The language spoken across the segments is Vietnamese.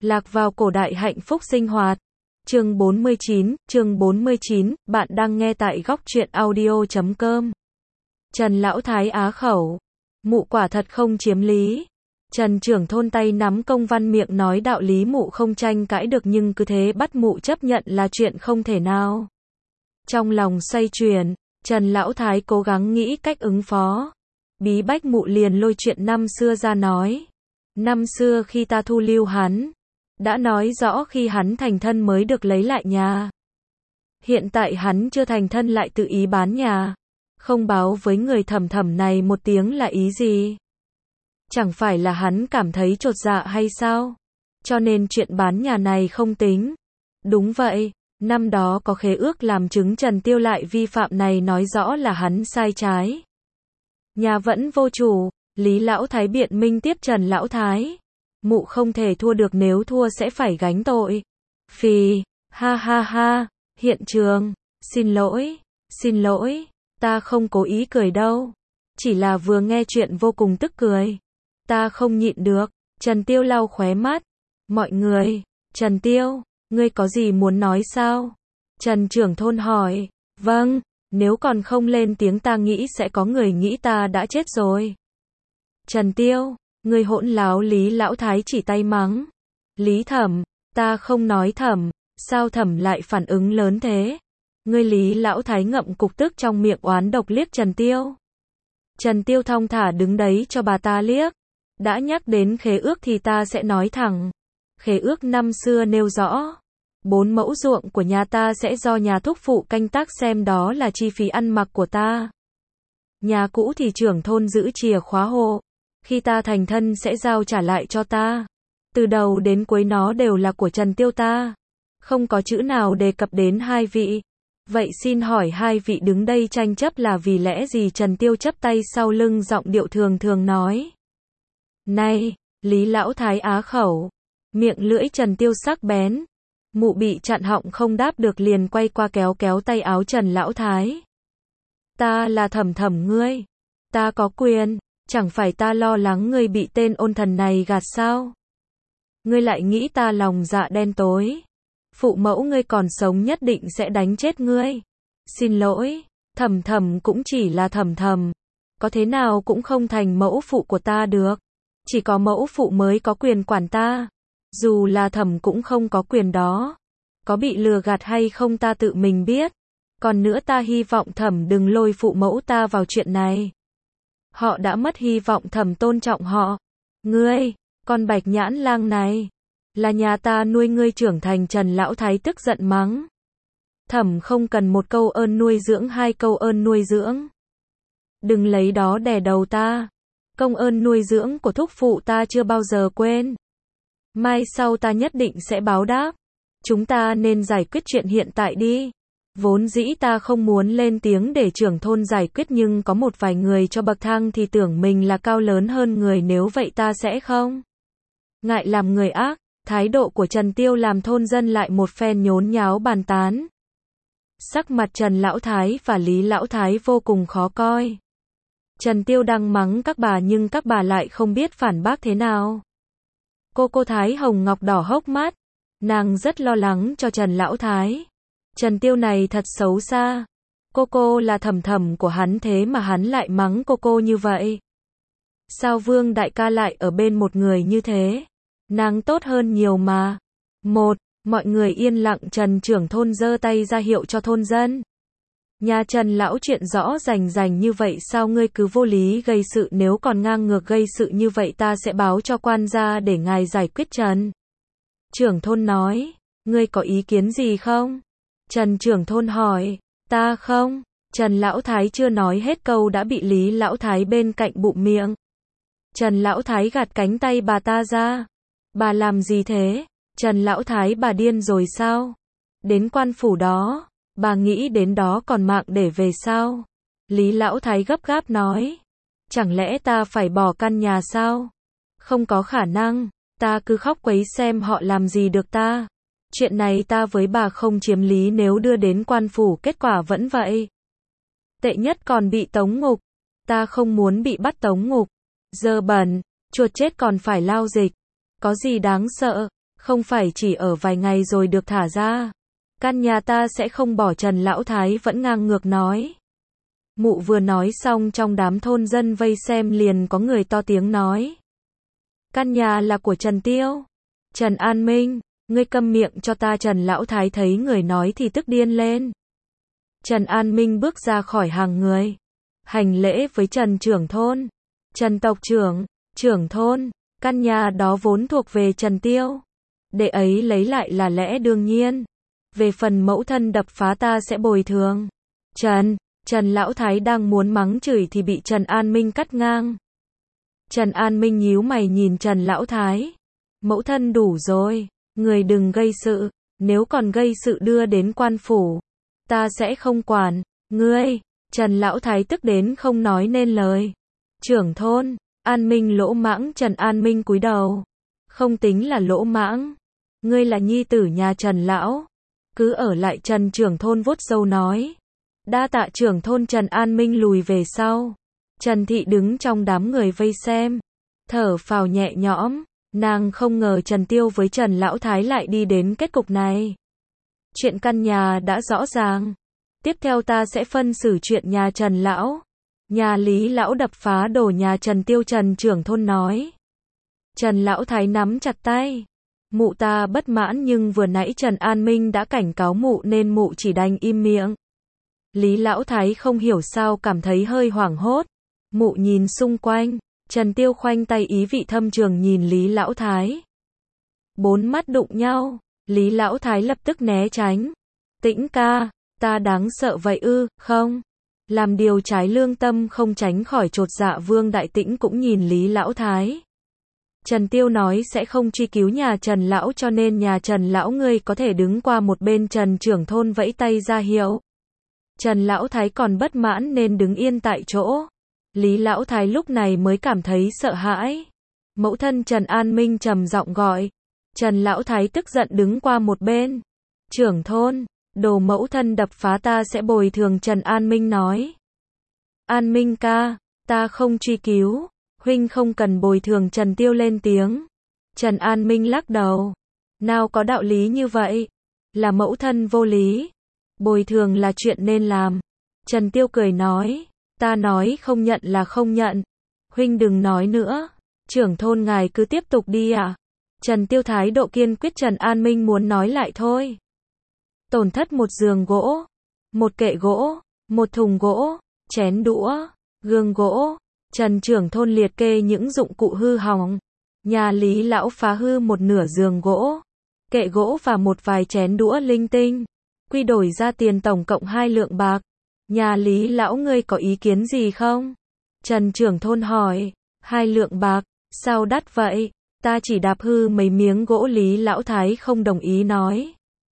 Lạc vào cổ đại hạnh phúc sinh hoạt. Chương 49, bạn đang nghe tại góc truyện audio.com. Trần Lão Thái á khẩu. Mụ quả thật không chiếm lý. Trần trưởng thôn tay nắm công văn miệng nói đạo lý mụ không tranh cãi được, nhưng cứ thế bắt mụ chấp nhận là chuyện không thể nào. Trong lòng xoay chuyển, Trần Lão Thái cố gắng nghĩ cách ứng phó. Bí bách mụ liền lôi chuyện năm xưa ra nói. Năm xưa khi ta thu lưu hắn, đã nói rõ khi hắn thành thân mới được lấy lại nhà. Hiện tại hắn chưa thành thân lại tự ý bán nhà. Không báo với người thầm thầm này một tiếng là ý gì? Chẳng phải là hắn cảm thấy chột dạ hay sao? Cho nên chuyện bán nhà này không tính. Đúng vậy, năm đó có khế ước làm chứng Trần Tiêu lại vi phạm này nói rõ là hắn sai trái. Nhà vẫn vô chủ, Lý Lão Thái biện minh tiếp Trần Lão Thái. Mụ không thể thua được, nếu thua sẽ phải gánh tội. Phì, ha ha ha, hiện trường, xin lỗi, ta không cố ý cười đâu. Chỉ là vừa nghe chuyện vô cùng tức cười. Ta không nhịn được. Trần Tiêu lau khóe mắt. Mọi người, Trần Tiêu, ngươi có gì muốn nói sao? Trần trưởng thôn hỏi. Vâng, nếu còn không lên tiếng ta nghĩ sẽ có người nghĩ ta đã chết rồi. Trần Tiêu, ngươi hỗn láo. Lý Lão Thái chỉ tay mắng. Lý Thẩm, ta không nói Thẩm, sao Thẩm lại phản ứng lớn thế? Ngươi. Lý Lão Thái ngậm cục tức trong miệng oán độc liếc Trần Tiêu. Trần Tiêu thong thả đứng đấy cho bà ta liếc. Đã nhắc đến khế ước thì ta sẽ nói thẳng. Khế ước năm xưa nêu rõ 4 mẫu ruộng của nhà ta sẽ do nhà thúc phụ canh tác, xem đó là chi phí ăn mặc của ta. Nhà cũ thì trưởng thôn giữ chìa khóa hộ. Khi ta thành thân sẽ giao trả lại cho ta. Từ đầu đến cuối nó đều là của Trần Tiêu ta. Không có chữ nào đề cập đến hai vị. Vậy xin hỏi hai vị đứng đây tranh chấp là vì lẽ gì? Trần Tiêu chắp tay sau lưng, giọng điệu thường thường nói. Này, Lý Lão Thái á khẩu. Miệng lưỡi Trần Tiêu sắc bén. Mụ bị chặn họng không đáp được, liền quay qua kéo tay áo Trần Lão Thái. Ta là thẩm ngươi. Ta có quyền. Chẳng phải ta lo lắng ngươi bị tên ôn thần này gạt sao? Ngươi lại nghĩ ta lòng dạ đen tối. Phụ mẫu ngươi còn sống nhất định sẽ đánh chết ngươi. Xin lỗi, thẩm cũng chỉ là thẩm. Có thế nào cũng không thành mẫu phụ của ta được. Chỉ có mẫu phụ mới có quyền quản ta. Dù là thẩm cũng không có quyền đó. Có bị lừa gạt hay không ta tự mình biết. Còn nữa ta hy vọng thẩm đừng lôi phụ mẫu ta vào chuyện này. Họ đã mất hy vọng thẩm tôn trọng họ. Ngươi, con bạch nhãn lang này, là nhà ta nuôi ngươi trưởng thành. Trần Lão Thái tức giận mắng. Thẩm không cần một câu ơn nuôi dưỡng, hai câu ơn nuôi dưỡng. Đừng lấy đó đè đầu ta. Công ơn nuôi dưỡng của thúc phụ ta chưa bao giờ quên. Mai sau ta nhất định sẽ báo đáp. Chúng ta nên giải quyết chuyện hiện tại đi. Vốn dĩ ta không muốn lên tiếng để trưởng thôn giải quyết, nhưng có một vài người cho bậc thang thì tưởng mình là cao lớn hơn người, nếu vậy ta sẽ không ngại làm người ác. Thái độ của Trần Tiêu làm thôn dân lại một phen nhốn nháo bàn tán. Sắc mặt Trần Lão Thái và Lý Lão Thái vô cùng khó coi. Trần Tiêu đang mắng các bà nhưng các bà lại không biết phản bác thế nào. Cô Thái Hồng Ngọc đỏ hốc mắt. Nàng rất lo lắng cho Trần Lão Thái. Trần Tiêu này thật xấu xa. Cô là thẩm của hắn, thế mà hắn lại mắng cô như vậy. Sao Vương đại ca lại ở bên một người như thế? Nàng tốt hơn nhiều mà. Mọi người yên lặng. Trần trưởng thôn giơ tay ra hiệu cho thôn dân. Nhà Trần lão chuyện rõ rành như vậy sao ngươi cứ vô lý gây sự? Nếu còn ngang ngược gây sự như vậy ta sẽ báo cho quan gia để ngài giải quyết. Trần trưởng thôn nói. Ngươi có ý kiến gì không? Trần trưởng thôn hỏi. Ta không. Trần Lão Thái chưa nói hết câu đã bị Lý Lão Thái bên cạnh bụm miệng. Trần Lão Thái gạt cánh tay bà ta ra. Bà làm gì thế? Trần Lão Thái, bà điên rồi sao? Đến quan phủ đó, bà nghĩ đến đó còn mạng để về sao? Lý Lão Thái gấp gáp nói. Chẳng lẽ ta phải bỏ căn nhà sao? Không có khả năng. Ta cứ khóc quấy xem họ làm gì được ta. Chuyện này ta với bà không chiếm lý, nếu đưa đến quan phủ kết quả vẫn vậy. Tệ nhất còn bị tống ngục. Ta không muốn bị bắt tống ngục. Dơ bẩn, chuột chết còn phải lao dịch. Có gì đáng sợ? Không phải chỉ ở vài ngày rồi được thả ra. Căn nhà ta sẽ không bỏ. Trần Lão Thái vẫn ngang ngược nói. Mụ vừa nói xong trong đám thôn dân vây xem liền có người to tiếng nói. Căn nhà là của Trần Tiêu. Trần An Minh, ngươi câm miệng cho ta. Trần Lão Thái thấy người nói thì tức điên lên. Trần An Minh bước ra khỏi hàng người. Hành lễ với Trần trưởng thôn. Trần tộc trưởng, trưởng thôn, căn nhà đó vốn thuộc về Trần Tiêu. Đệ ấy lấy lại là lẽ đương nhiên. Về phần mẫu thân đập phá ta sẽ bồi thường. Trần Lão Thái đang muốn mắng chửi thì bị Trần An Minh cắt ngang. Trần An Minh nhíu mày nhìn Trần Lão Thái. Mẫu thân đủ rồi, người đừng gây sự, nếu còn gây sự đưa đến quan phủ, ta sẽ không quản, ngươi. Trần Lão Thái tức đến không nói nên lời. Trưởng thôn, An Minh lỗ mãng. Trần An Minh cúi đầu. Không tính là lỗ mãng. Ngươi là nhi tử nhà Trần Lão. Cứ ở lại. Trần trưởng thôn vuốt râu nói. Đa tạ trưởng thôn. Trần An Minh lùi về sau. Trần Thị đứng trong đám người vây xem. Thở phào nhẹ nhõm. Nàng không ngờ Trần Tiêu với Trần Lão Thái lại đi đến kết cục này. Chuyện căn nhà đã rõ ràng. Tiếp theo ta sẽ phân xử chuyện nhà Trần Lão. Nhà Lý Lão đập phá đổ nhà Trần Tiêu. Trần trưởng thôn nói. Trần Lão Thái nắm chặt tay. Mụ ta bất mãn nhưng vừa nãy Trần An Minh đã cảnh cáo mụ nên mụ chỉ đành im miệng. Lý Lão Thái không hiểu sao cảm thấy hơi hoảng hốt. Mụ nhìn xung quanh. Trần Tiêu khoanh tay ý vị thâm trường nhìn Lý Lão Thái. Bốn mắt đụng nhau. Lý Lão Thái lập tức né tránh. Tĩnh ca, ta đáng sợ vậy ư? Không. Làm điều trái lương tâm không tránh khỏi chột dạ. Vương Đại Tĩnh cũng nhìn Lý Lão Thái. Trần Tiêu nói sẽ không truy cứu nhà Trần Lão cho nên nhà Trần Lão ngươi có thể đứng qua một bên. Trần trưởng thôn vẫy tay ra hiệu. Trần Lão Thái còn bất mãn nên đứng yên tại chỗ. Lý Lão Thái lúc này mới cảm thấy sợ hãi. Mẫu thân. Trần An Minh trầm giọng gọi. Trần Lão Thái tức giận đứng qua một bên. Trưởng thôn, đồ mẫu thân đập phá ta sẽ bồi thường. Trần An Minh nói. An Minh ca, ta không truy cứu. Huynh không cần bồi thường. Trần Tiêu lên tiếng. Trần An Minh lắc đầu. Nào có đạo lý như vậy. Là mẫu thân vô lý. Bồi thường là chuyện nên làm. Trần Tiêu cười nói. Ta nói không nhận là không nhận. Huynh đừng nói nữa. Trưởng thôn ngài cứ tiếp tục đi ạ. Trần Tiêu thái độ kiên quyết. Trần An Minh muốn nói lại thôi. Tổn thất một giường gỗ, một kệ gỗ, một thùng gỗ, chén đũa, gương gỗ. Trần trưởng thôn liệt kê những dụng cụ hư hỏng. Nhà Lý Lão phá hư một nửa giường gỗ, kệ gỗ và một vài chén đũa linh tinh. Quy đổi ra tiền tổng cộng 2 lượng bạc. Nhà Lý Lão ngươi có ý kiến gì không? Trần trưởng thôn hỏi. 2 lượng bạc, sao đắt vậy? Ta chỉ đạp hư mấy miếng gỗ. Lý Lão Thái không đồng ý nói.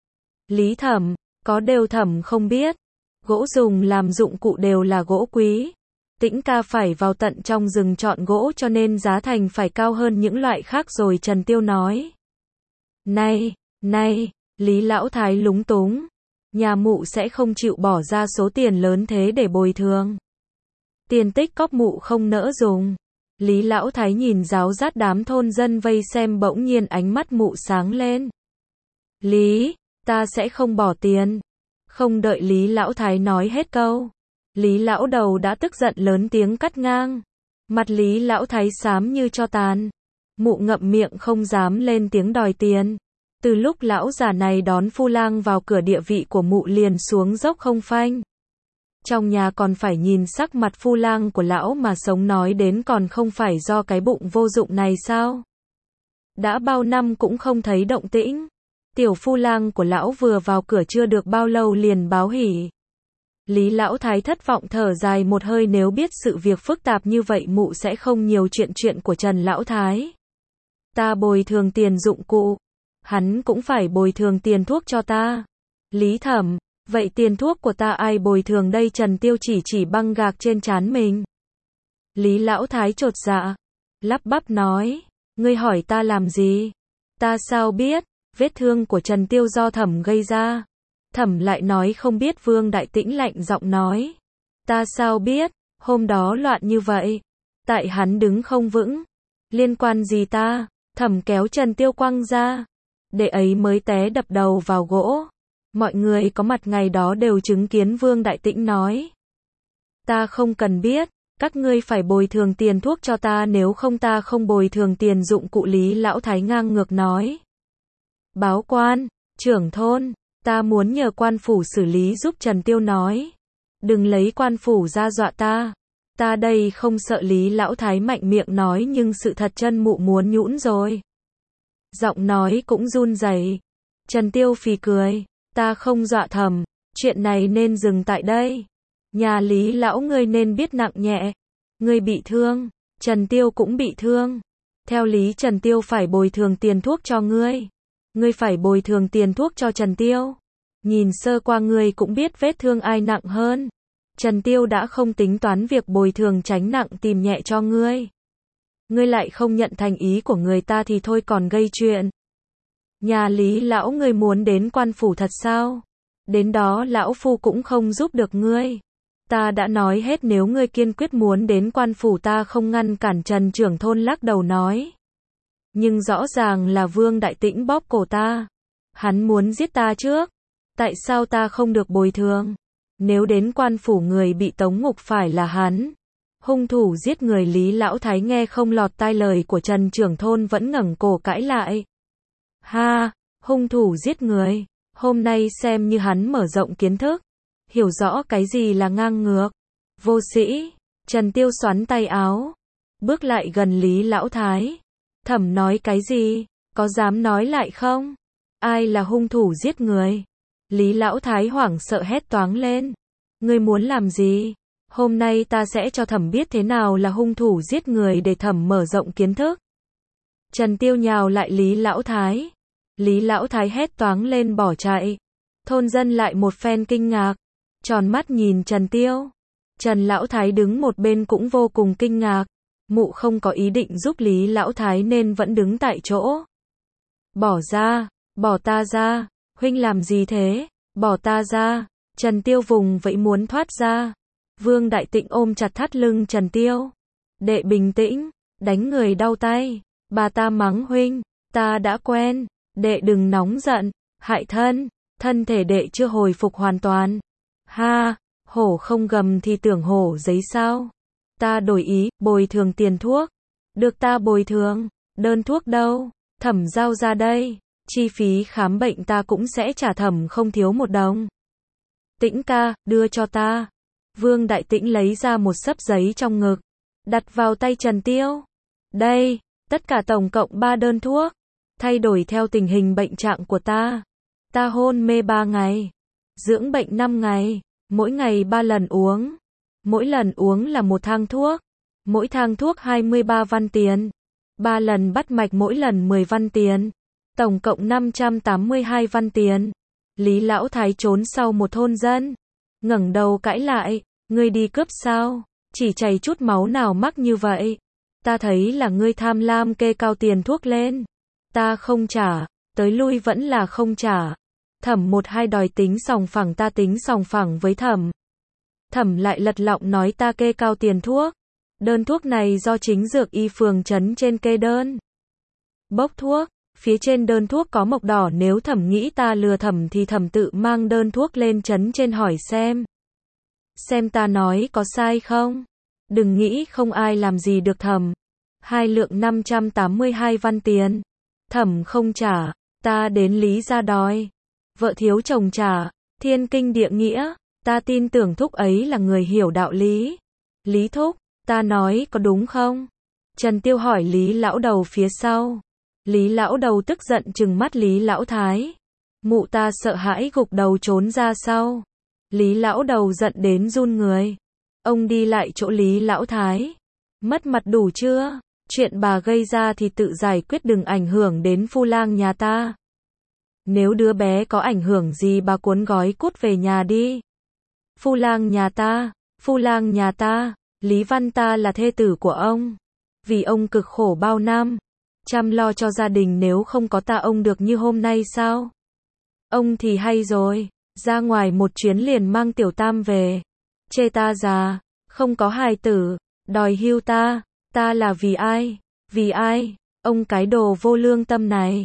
Lý Thẩm, có đều thẩm không biết. Gỗ dùng làm dụng cụ đều là gỗ quý. Tĩnh ca phải vào tận trong rừng chọn gỗ cho nên giá thành phải cao hơn những loại khác rồi. Trần Tiêu nói. Này, Lý Lão Thái lúng túng. Nhà mụ sẽ không chịu bỏ ra số tiền lớn thế để bồi thường. Tiền tích cóp mụ không nỡ dùng. Lý Lão Thái nhìn ráo rát đám thôn dân vây xem bỗng nhiên ánh mắt mụ sáng lên. Lý, ta sẽ không bỏ tiền. Không đợi Lý Lão Thái nói hết câu. Lý Lão đầu đã tức giận lớn tiếng cắt ngang. Mặt Lý Lão Thái xám như tro tàn. Mụ ngậm miệng không dám lên tiếng đòi tiền. Từ lúc lão già này đón Phu Lang vào cửa địa vị của mụ liền xuống dốc không phanh. Trong nhà còn phải nhìn sắc mặt Phu Lang của lão mà sống nói đến còn không phải do cái bụng vô dụng này sao? Đã bao năm cũng không thấy động tĩnh. Tiểu Phu Lang của lão vừa vào cửa chưa được bao lâu liền báo hỉ. Lý Lão Thái thất vọng thở dài một hơi nếu biết sự việc phức tạp như vậy mụ sẽ không nhiều chuyện của Trần Lão Thái. Ta bồi thường tiền dụng cụ. Hắn cũng phải bồi thường tiền thuốc cho ta. Lý Thẩm, vậy tiền thuốc của ta ai bồi thường đây? Trần Tiêu chỉ băng gạc trên trán mình. Lý Lão Thái chột dạ, lắp bắp nói, ngươi hỏi ta làm gì? Ta sao biết? Vết thương của Trần Tiêu do Thẩm gây ra. Thẩm lại nói không biết. Vương Đại Tĩnh lạnh giọng nói, ta sao biết? Hôm đó loạn như vậy, tại hắn đứng không vững. Liên quan gì ta? Thẩm kéo Trần Tiêu quăng ra. Đệ ấy mới té đập đầu vào gỗ. Mọi người có mặt ngày đó đều chứng kiến Vương Đại Tĩnh nói. Ta không cần biết, các ngươi phải bồi thường tiền thuốc cho ta, nếu không ta không bồi thường tiền dụng cụ. Lý Lão Thái ngang ngược nói. Báo quan, trưởng thôn, ta muốn nhờ quan phủ xử lý giúp. Trần Tiêu nói. Đừng lấy quan phủ ra dọa ta. Ta đây không sợ. Lý Lão Thái mạnh miệng nói, nhưng sự thật chân mụ muốn nhũn rồi. Giọng nói cũng run rẩy. Trần Tiêu phì cười. Ta không dọa Thẩm, chuyện này nên dừng tại đây. Nhà Lý Lão ngươi nên biết nặng nhẹ. Ngươi bị thương, Trần Tiêu cũng bị thương. Theo lý Trần Tiêu phải bồi thường tiền thuốc cho ngươi. Ngươi phải bồi thường tiền thuốc cho Trần Tiêu. Nhìn sơ qua ngươi cũng biết vết thương ai nặng hơn. Trần Tiêu đã không tính toán việc bồi thường, tránh nặng tìm nhẹ cho ngươi. Ngươi lại không nhận thành ý của người ta thì thôi còn gây chuyện. Nhà Lý Lão ngươi muốn đến quan phủ thật sao? Đến đó lão phu cũng không giúp được ngươi. Ta đã nói hết, nếu ngươi kiên quyết muốn đến quan phủ ta không ngăn cản. Trần trưởng thôn lắc đầu nói. Nhưng rõ ràng là Vương Đại Tĩnh bóp cổ ta. Hắn muốn giết ta trước. Tại sao ta không được bồi thường? Nếu đến quan phủ người bị tống ngục phải là hắn. Hung thủ giết người. Lý Lão Thái nghe không lọt tai lời của Trần trưởng thôn vẫn ngẩng cổ cãi lại. Ha, hung thủ giết người. Hôm nay xem như hắn mở rộng kiến thức. Hiểu rõ cái gì là ngang ngược. Vô sĩ. Trần Tiêu xoắn tay áo. Bước lại gần Lý Lão Thái. Thẩm nói cái gì? Có dám nói lại không? Ai là hung thủ giết người? Lý Lão Thái hoảng sợ hét toáng lên. Ngươi muốn làm gì? Hôm nay ta sẽ cho Thẩm biết thế nào là hung thủ giết người để Thẩm mở rộng kiến thức. Trần Tiêu nhào lại Lý Lão Thái. Lý Lão Thái hét toáng lên bỏ chạy. Thôn dân lại một phen kinh ngạc. Tròn mắt nhìn Trần Tiêu. Trần Lão Thái đứng một bên cũng vô cùng kinh ngạc. Mụ không có ý định giúp Lý Lão Thái nên vẫn đứng tại chỗ. Bỏ ra, bỏ ta ra. Huynh làm gì thế? Bỏ ta ra. Trần Tiêu vùng vẫy muốn thoát ra. Vương Đại Tĩnh ôm chặt thắt lưng Trần Tiêu. Đệ bình tĩnh, đánh người đau tay. Bà ta mắng huynh, ta đã quen. Đệ đừng nóng giận, hại thân. Thân thể đệ chưa hồi phục hoàn toàn. Ha, hổ không gầm thì tưởng hổ giấy sao? Ta đổi ý, bồi thường tiền thuốc. Được ta bồi thường, đơn thuốc đâu? Thẩm giao ra đây. Chi phí khám bệnh ta cũng sẽ trả. Thẩm không thiếu một đồng. Tĩnh ca, đưa cho ta. Vương Đại Tĩnh lấy ra một xấp giấy trong ngực. Đặt vào tay Trần Tiêu. Đây, tất cả tổng cộng 3 đơn thuốc. Thay đổi theo tình hình bệnh trạng của ta. Ta hôn mê 3 ngày. Dưỡng bệnh 5 ngày. Mỗi ngày 3 lần uống. Mỗi lần uống là 1 thang thuốc. Mỗi thang thuốc 23 văn tiền. 3 lần bắt mạch mỗi lần 10 văn tiền. Tổng cộng 582 văn tiền. Lý Lão Thái trốn sau một thôn dân. Ngẩng đầu cãi lại. Ngươi đi cướp sao? Chỉ chảy chút máu nào mắc như vậy? Ta thấy là ngươi tham lam kê cao tiền thuốc lên. Ta không trả. Tới lui vẫn là không trả. Thẩm 1-2 đòi tính sòng phẳng, ta tính sòng phẳng với Thẩm. Thẩm lại lật lọng nói ta kê cao tiền thuốc. Đơn thuốc này do chính dược y phường trấn trên kê đơn. Bốc thuốc, phía trên đơn thuốc có mộc đỏ, nếu Thẩm nghĩ ta lừa Thẩm thì Thẩm tự mang đơn thuốc lên trấn trên hỏi xem ta nói có sai không. Đừng nghĩ không ai làm gì được Thẩm. 2 lượng 582 văn tiền. Thẩm không trả, ta đến Lý gia đòi. Vợ thiếu chồng trả, thiên kinh địa nghĩa. Ta tin tưởng thúc ấy là người hiểu đạo lý. Lý thúc, ta nói có đúng không? Trần Tiêu hỏi Lý Lão Đầu phía sau. Lý Lão Đầu tức giận trừng mắt Lý Lão Thái. Mụ ta sợ hãi gục đầu trốn ra sau. Lý Lão Đầu giận đến run người. Ông đi lại chỗ Lý Lão Thái. Mất mặt đủ chưa? Chuyện bà gây ra thì tự giải quyết, đừng ảnh hưởng đến phu lang nhà ta. Nếu đứa bé có ảnh hưởng gì bà cuốn gói cút về nhà đi. Phu lang nhà ta, Lý Văn ta là thê tử của ông. Vì ông cực khổ bao năm, chăm lo cho gia đình, nếu không có ta ông được như hôm nay sao? Ông thì hay rồi, ra ngoài một chuyến liền mang tiểu tam về. Chê ta già, không có hài tử, đòi hưu ta là vì ai? Vì ai? Ông cái đồ vô lương tâm này.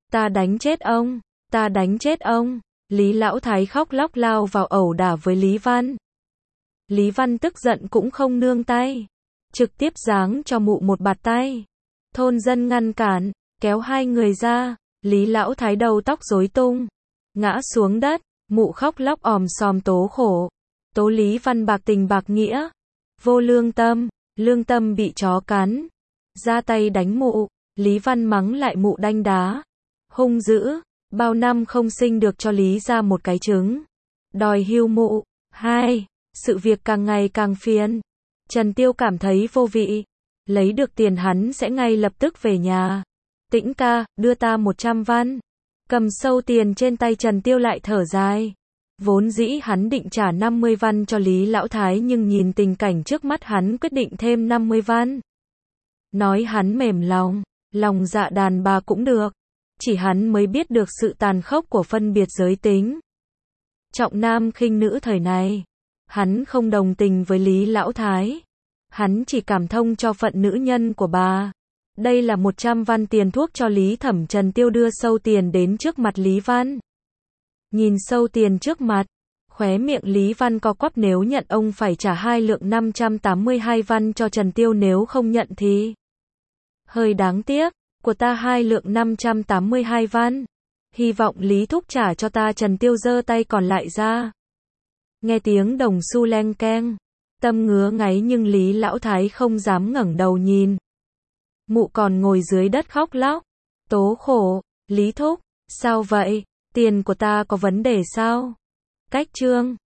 Ta đánh chết ông, ta đánh chết ông. Lý Lão Thái khóc lóc lao vào ẩu đả với Lý Văn. Lý Văn tức giận cũng không nương tay, trực tiếp giáng cho mụ một bạt tay. Thôn dân ngăn cản, kéo hai người ra, Lý Lão Thái đầu tóc rối tung, ngã xuống đất, mụ khóc lóc òm sòm tố khổ. Tố Lý Văn bạc tình bạc nghĩa, vô lương tâm bị chó cắn, ra tay đánh mụ. Lý Văn mắng lại mụ đanh đá, hung dữ, bao năm không sinh được cho Lý ra một cái trứng, đòi hưu mụ. 2. Sự việc càng ngày càng phiền. Trần Tiêu cảm thấy vô vị, lấy được tiền hắn sẽ ngay lập tức về nhà. Tĩnh ca, đưa ta 100 văn. Cầm sâu tiền trên tay Trần Tiêu lại thở dài. Vốn dĩ hắn định trả 50 văn cho Lý Lão Thái nhưng nhìn tình cảnh trước mắt hắn quyết định thêm 50 văn. Nói hắn mềm lòng dạ đàn bà cũng được. Chỉ hắn mới biết được sự tàn khốc của phân biệt giới tính. Trọng nam khinh nữ thời này. Hắn không đồng tình với Lý Lão Thái. Hắn chỉ cảm thông cho phận nữ nhân của bà. Đây là 100 văn tiền thuốc cho Lý Thẩm. Trần Tiêu đưa sâu tiền đến trước mặt Lý Văn. Nhìn sâu tiền trước mặt, khóe miệng Lý Văn co quắp, nếu nhận ông phải trả 2 lượng 582 văn cho Trần Tiêu, nếu không nhận thì hơi đáng tiếc, của ta 2 lượng 582 văn. Hy vọng Lý thúc trả cho ta. Trần Tiêu giơ tay còn lại ra. Nghe tiếng đồng xu leng keng, tâm ngứa ngáy nhưng Lý Lão Thái không dám ngẩng đầu nhìn. Mụ còn ngồi dưới đất khóc lóc, tố khổ, Lý thúc, sao vậy? Tiền của ta có vấn đề sao? Cách chương